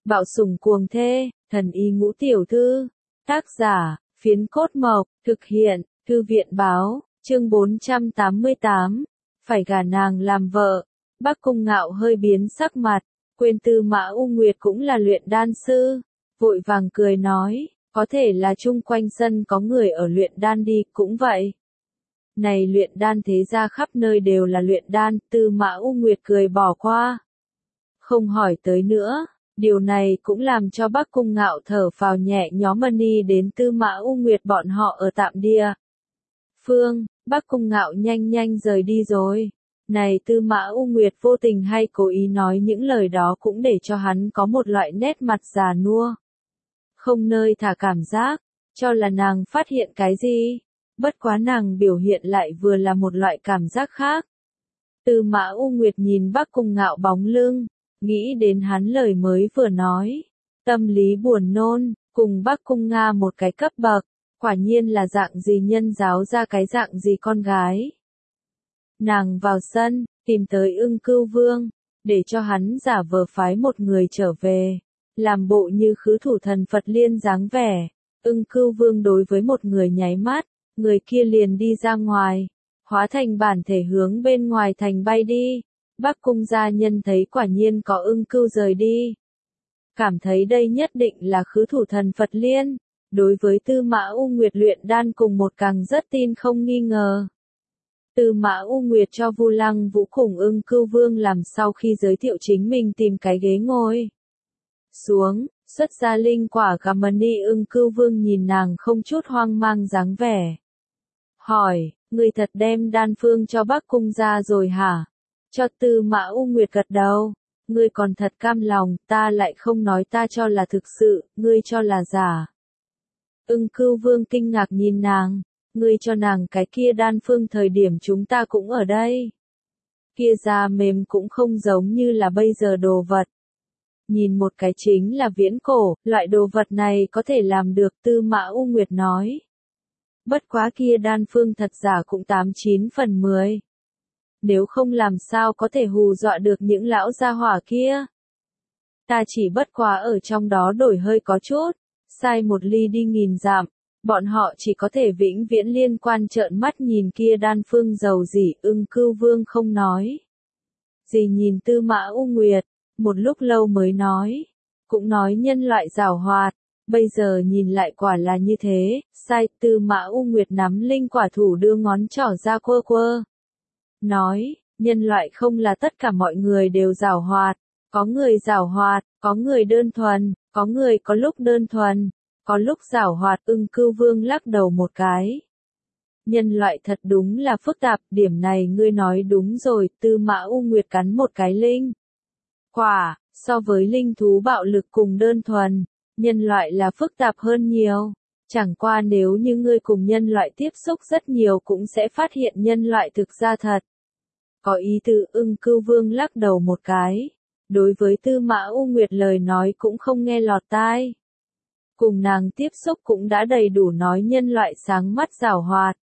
Bạo sủng cuồng thê, thần y ngũ tiểu thư. Tác giả, Phiến Cốt Mộc, thực hiện, Thư viện báo, chương 488. Phải gả nàng làm vợ. Bắc Cung Ngạo hơi biến sắc mặt, quên Tư Mã U Nguyệt cũng là luyện đan sư. Vội vàng cười nói, có thể là chung quanh sân có người ở luyện đan đi, cũng vậy. Này luyện đan thế ra khắp nơi đều là luyện đan, Tư Mã U Nguyệt cười bỏ qua. Không hỏi tới nữa, điều này cũng làm cho Bắc Cung Ngạo thở phào nhẹ nhõm. Đi đến Tư Mã U Nguyệt bọn họ ở tạm địa phương, Bắc Cung Ngạo nhanh nhanh rời đi rồi. Này Tư Mã U Nguyệt vô tình hay cố ý nói những lời đó cũng để cho hắn có một loại nét mặt già nua. Không nơi thả cảm giác, cho là nàng phát hiện cái gì. Bất quá nàng biểu hiện lại vừa là một loại cảm giác khác. Tư Mã U Nguyệt nhìn Bắc Cung Ngạo bóng lưng, nghĩ đến hắn lời mới vừa nói. Tâm lý buồn nôn, cùng Bắc Cung Nga một cái cấp bậc, quả nhiên là dạng gì nhân giáo ra cái dạng gì con gái. Nàng vào sân, tìm tới Ưng Cưu Vương, để cho hắn giả vờ phái một người trở về, làm bộ như khứ thủ thần Phật Liên dáng vẻ. Ưng Cưu Vương đối với một người nháy mắt, người kia liền đi ra ngoài, hóa thành bản thể hướng bên ngoài thành bay đi. Bắc Cung gia nhân thấy quả nhiên có Ưng Cưu rời đi, cảm thấy đây nhất định là khứ thủ thần Phật Liên. Đối với Tư Mã U Nguyệt luyện đan cùng một càng rất tin không nghi ngờ. Tư Mã U Nguyệt cho Vu Lăng Vũ cùng Ưng Cưu Vương làm sau khi giới thiệu chính mình tìm cái ghế ngồi xuống, xuất ra linh quả gặm đi. Ưng Cưu Vương nhìn nàng không chút hoang mang dáng vẻ, hỏi, người thật đem đan phương cho Bắc Cung gia rồi hả? Cho Tư Mã U Nguyệt gật đầu, ngươi còn thật cam lòng, ta lại không nói ta cho là thực sự, ngươi cho là giả. Ưng Cưu Vương kinh ngạc nhìn nàng, ngươi cho nàng cái kia đan phương thời điểm chúng ta cũng ở đây. Kia da mềm cũng không giống như là bây giờ đồ vật. Nhìn một cái chính là viễn cổ, loại đồ vật này có thể làm được. Tư Mã U Nguyệt nói. Bất quá kia đan phương thật giả cũng 89 phần 10. Nếu không làm sao có thể hù dọa được những lão gia hỏa kia. Ta chỉ bất quá ở trong đó đổi hơi có chút, sai một ly đi nghìn dặm, bọn họ chỉ có thể vĩnh viễn liên quan trợn mắt nhìn kia đan phương dầu dỉ. Ưng Cưu Vương không nói gì, nhìn Tư Mã U Nguyệt, một lúc lâu mới nói, cũng nói nhân loại giảo hoạt, bây giờ nhìn lại quả là như thế, sai. Tư Mã U Nguyệt nắm linh quả thủ đưa ngón trỏ ra quơ quơ. Nói, nhân loại không là tất cả mọi người đều giảo hoạt, có người giảo hoạt, có người đơn thuần, có người có lúc đơn thuần, có lúc giảo hoạt. Ưng Cưu Vương lắc đầu một cái. Nhân loại thật đúng là phức tạp, điểm này ngươi nói đúng rồi. Tư Mã U Nguyệt cắn một cái linh quả, so với linh thú bạo lực cùng đơn thuần, nhân loại là phức tạp hơn nhiều. Chẳng qua nếu như ngươi cùng nhân loại tiếp xúc rất nhiều cũng sẽ phát hiện nhân loại thực ra thật có ý tứ. Ưng Cưu Vương lắc đầu một cái, đối với Tư Mã U Nguyệt lời nói cũng không nghe lọt tai. Cùng nàng tiếp xúc cũng đã đầy đủ nói nhân loại sáng mắt giảo hoạt.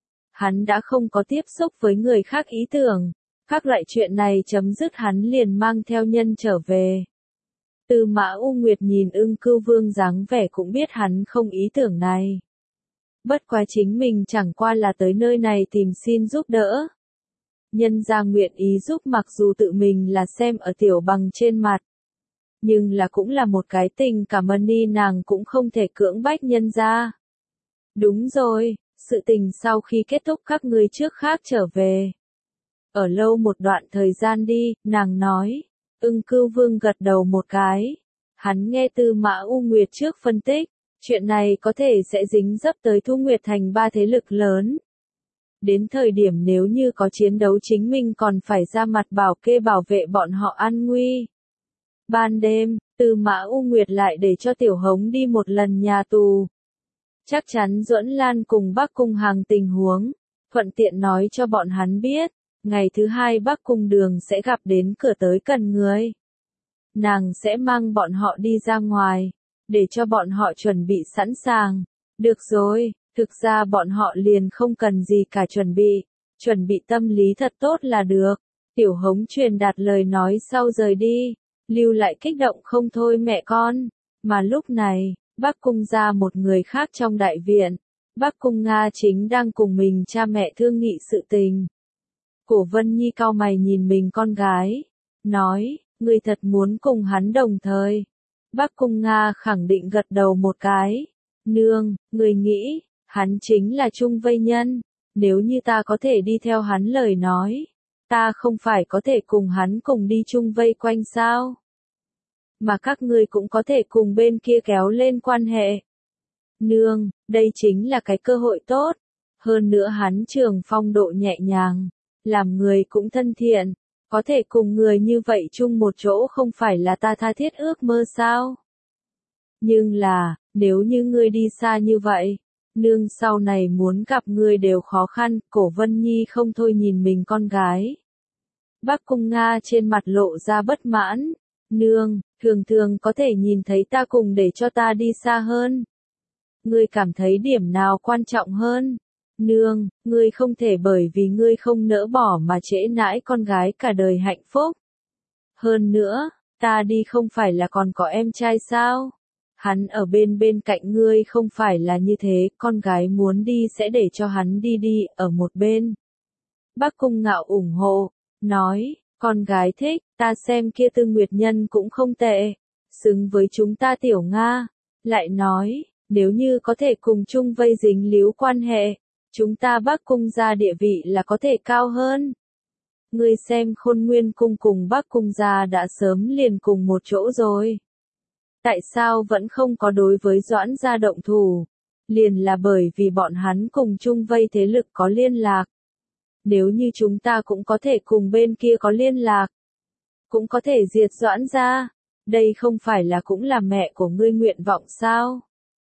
Hắn đã không có tiếp xúc với người khác ý tưởng, các loại chuyện này chấm dứt hắn liền mang theo nhân trở về. Tư Mã U Nguyệt nhìn Ưng Cưu Vương dáng vẻ cũng biết hắn không ý tưởng này. Bất quá chính mình chẳng qua là tới nơi này tìm xin giúp đỡ. Nhân gia nguyện ý giúp mặc dù tự mình là xem ở tiểu bằng trên mặt. Nhưng là cũng là một cái tình cảm đi, nàng cũng không thể cưỡng bách nhân gia. Đúng rồi, sự tình sau khi kết thúc các ngươi trước khác trở về. Ở lâu một đoạn thời gian đi, nàng nói. Ưng Cưu Vương gật đầu một cái. Hắn nghe Tư Mã U Nguyệt trước phân tích, chuyện này có thể sẽ dính dấp tới Thu Nguyệt Thành ba thế lực lớn. Đến thời điểm nếu như có chiến đấu chính mình còn phải ra mặt bảo kê bảo vệ bọn họ an nguy. Ban đêm, Tư Mã U Nguyệt lại để cho Tiểu Hống đi một lần nhà tù. Chắc chắn Duẫn Lan cùng Bắc Cung Hàng tình huống, thuận tiện nói cho bọn hắn biết. Ngày thứ hai Bắc Cung Đường sẽ gặp đến cửa tới cần người. Nàng sẽ mang bọn họ đi ra ngoài, để cho bọn họ chuẩn bị sẵn sàng. Được rồi, thực ra bọn họ liền không cần gì cả chuẩn bị tâm lý thật tốt là được. Tiểu Hống truyền đạt lời nói sau rời đi. lưu lại kích động không thôi mẹ con. Mà lúc này, Bắc Cung gia một người khác trong đại viện, Bắc Cung Nga chính đang cùng mình cha mẹ thương nghị sự tình. Cổ Vân Nhi cau mày nhìn mình con gái, nói, ngươi thật muốn cùng hắn đồng thời. Bắc Cung Nga khẳng định gật đầu một cái. Nương, ngươi nghĩ, hắn chính là Trung Vây nhân. Nếu như ta có thể đi theo hắn lời nói, ta không phải có thể cùng hắn cùng đi Trung Vây quanh sao? Mà các ngươi cũng có thể cùng bên kia kéo lên quan hệ. Nương, đây chính là cái cơ hội tốt. Hơn nữa hắn trường phong độ nhẹ nhàng, làm người cũng thân thiện. Có thể cùng người như vậy chung một chỗ không phải là ta tha thiết ước mơ sao? Nhưng là, nếu như ngươi đi xa như vậy, nương sau này muốn gặp ngươi đều khó khăn. Cổ Vân Nhi không thôi nhìn mình con gái. Bắc Cung Nga trên mặt lộ ra bất mãn. Nương, thường thường có thể nhìn thấy ta cùng để cho ta đi xa hơn. Ngươi cảm thấy điểm nào quan trọng hơn? Nương, ngươi không thể bởi vì ngươi không nỡ bỏ mà trễ nãi con gái cả đời hạnh phúc. Hơn nữa, ta đi không phải là còn có em trai sao? Hắn ở bên cạnh ngươi không phải là như thế, con gái muốn đi sẽ để cho hắn đi ở một bên. Bắc Cung Ngạo ủng hộ, nói, con gái thích, ta xem kia Tư Nguyệt Nhân cũng không tệ, xứng với chúng ta Tiểu Nga. Lại nói, nếu như có thể cùng chung vây dính líu quan hệ, chúng ta Bắc Cung gia địa vị là có thể cao hơn. Ngươi xem Khôn Nguyên cung cùng Bắc Cung gia đã sớm liền cùng một chỗ rồi. Tại sao vẫn không có đối với Doãn gia động thủ? Liền là bởi vì bọn hắn cùng chung vây thế lực có liên lạc. Nếu như chúng ta cũng có thể cùng bên kia có liên lạc, cũng có thể diệt Doãn gia, đây không phải là cũng là mẹ của ngươi nguyện vọng sao?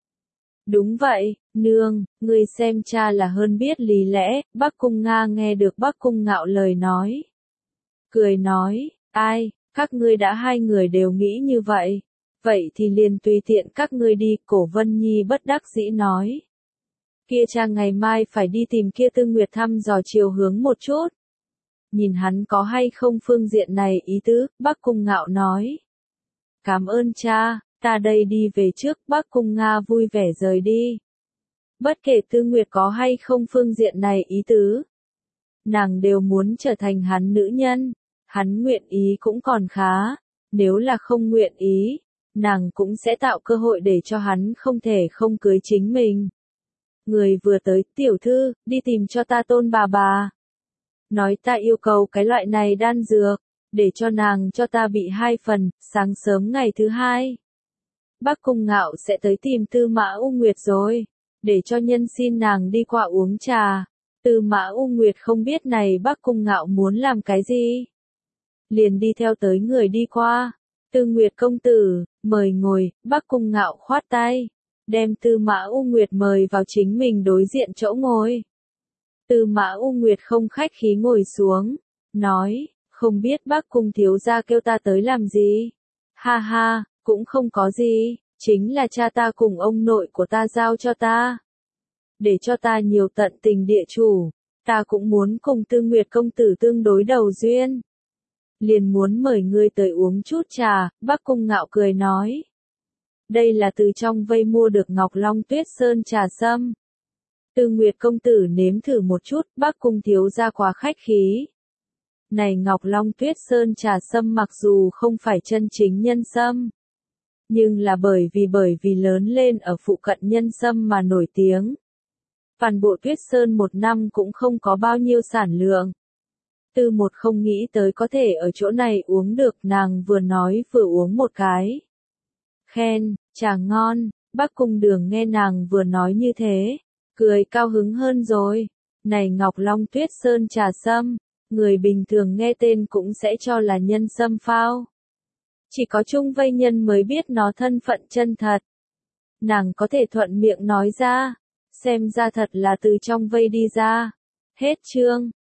Đúng vậy, nương, ngươi xem cha là hơn biết lý lẽ. Bắc Cung Nga nghe được Bắc Cung Ngạo lời nói, cười nói, ai, các ngươi đã hai người đều nghĩ như vậy, vậy thì liền tùy tiện các ngươi đi. Cổ Vân Nhi bất đắc dĩ nói, kia cha ngày mai phải đi tìm kia Tư Nguyệt thăm dò chiều hướng một chút. Nhìn hắn có hay không phương diện này ý tứ. Bắc Cung Ngạo nói, cảm ơn cha, ta đây đi về trước. Bắc Cung Nga vui vẻ rời đi. Bất kể Tư Nguyệt có hay không phương diện này ý tứ, nàng đều muốn trở thành hắn nữ nhân. Hắn nguyện ý cũng còn khá, nếu là không nguyện ý, nàng cũng sẽ tạo cơ hội để cho hắn không thể không cưới chính mình. Người vừa tới, tiểu thư, đi tìm cho ta Tôn bà. Nói ta yêu cầu cái loại này đan dược, để cho nàng cho ta bị 2 phần, sáng sớm ngày thứ 2. Bắc Cung Ngạo sẽ tới tìm Tư Mã U Nguyệt rồi, để cho nhân xin nàng đi qua uống trà. Tư Mã U Nguyệt không biết này Bắc Cung Ngạo muốn làm cái gì, liền đi theo tới người đi qua. Tư Nguyệt công tử, mời ngồi. Bắc Cung Ngạo khoát tay, đem Tư Mã U Nguyệt mời vào chính mình đối diện chỗ ngồi. Tư Mã U Nguyệt không khách khí ngồi xuống, nói, không biết Bắc Cung thiếu gia kêu ta tới làm gì? Ha ha, cũng không có gì, chính là cha ta cùng ông nội của ta giao cho ta, để cho ta nhiều tận tình địa chủ, ta cũng muốn cùng Tư Nguyệt công tử tương đối đầu duyên. Liền muốn mời ngươi tới uống chút trà. Bắc Cung Ngạo cười nói, đây là từ trong vây mua được Ngọc Long Tuyết Sơn trà sâm. Tư Nguyệt công tử nếm thử một chút. Bắc Cung thiếu gia quá khách khí. Này Ngọc Long Tuyết Sơn trà sâm mặc dù không phải chân chính nhân sâm, nhưng là bởi vì lớn lên ở phụ cận nhân sâm mà nổi tiếng. Toàn bộ Tuyết Sơn một năm cũng không có bao nhiêu sản lượng. Tư Một không nghĩ tới có thể ở chỗ này uống được, nàng vừa nói vừa uống một cái. Khen, trà ngon. Bắc Cung Đường nghe nàng vừa nói như thế, cười cao hứng hơn rồi. Này Ngọc Long Tuyết Sơn trà sâm, người bình thường nghe tên cũng sẽ cho là nhân sâm phao. Chỉ có Trung Vây nhân mới biết nó thân phận chân thật. Nàng có thể thuận miệng nói ra, xem ra thật là từ trong vây đi ra. Hết chương.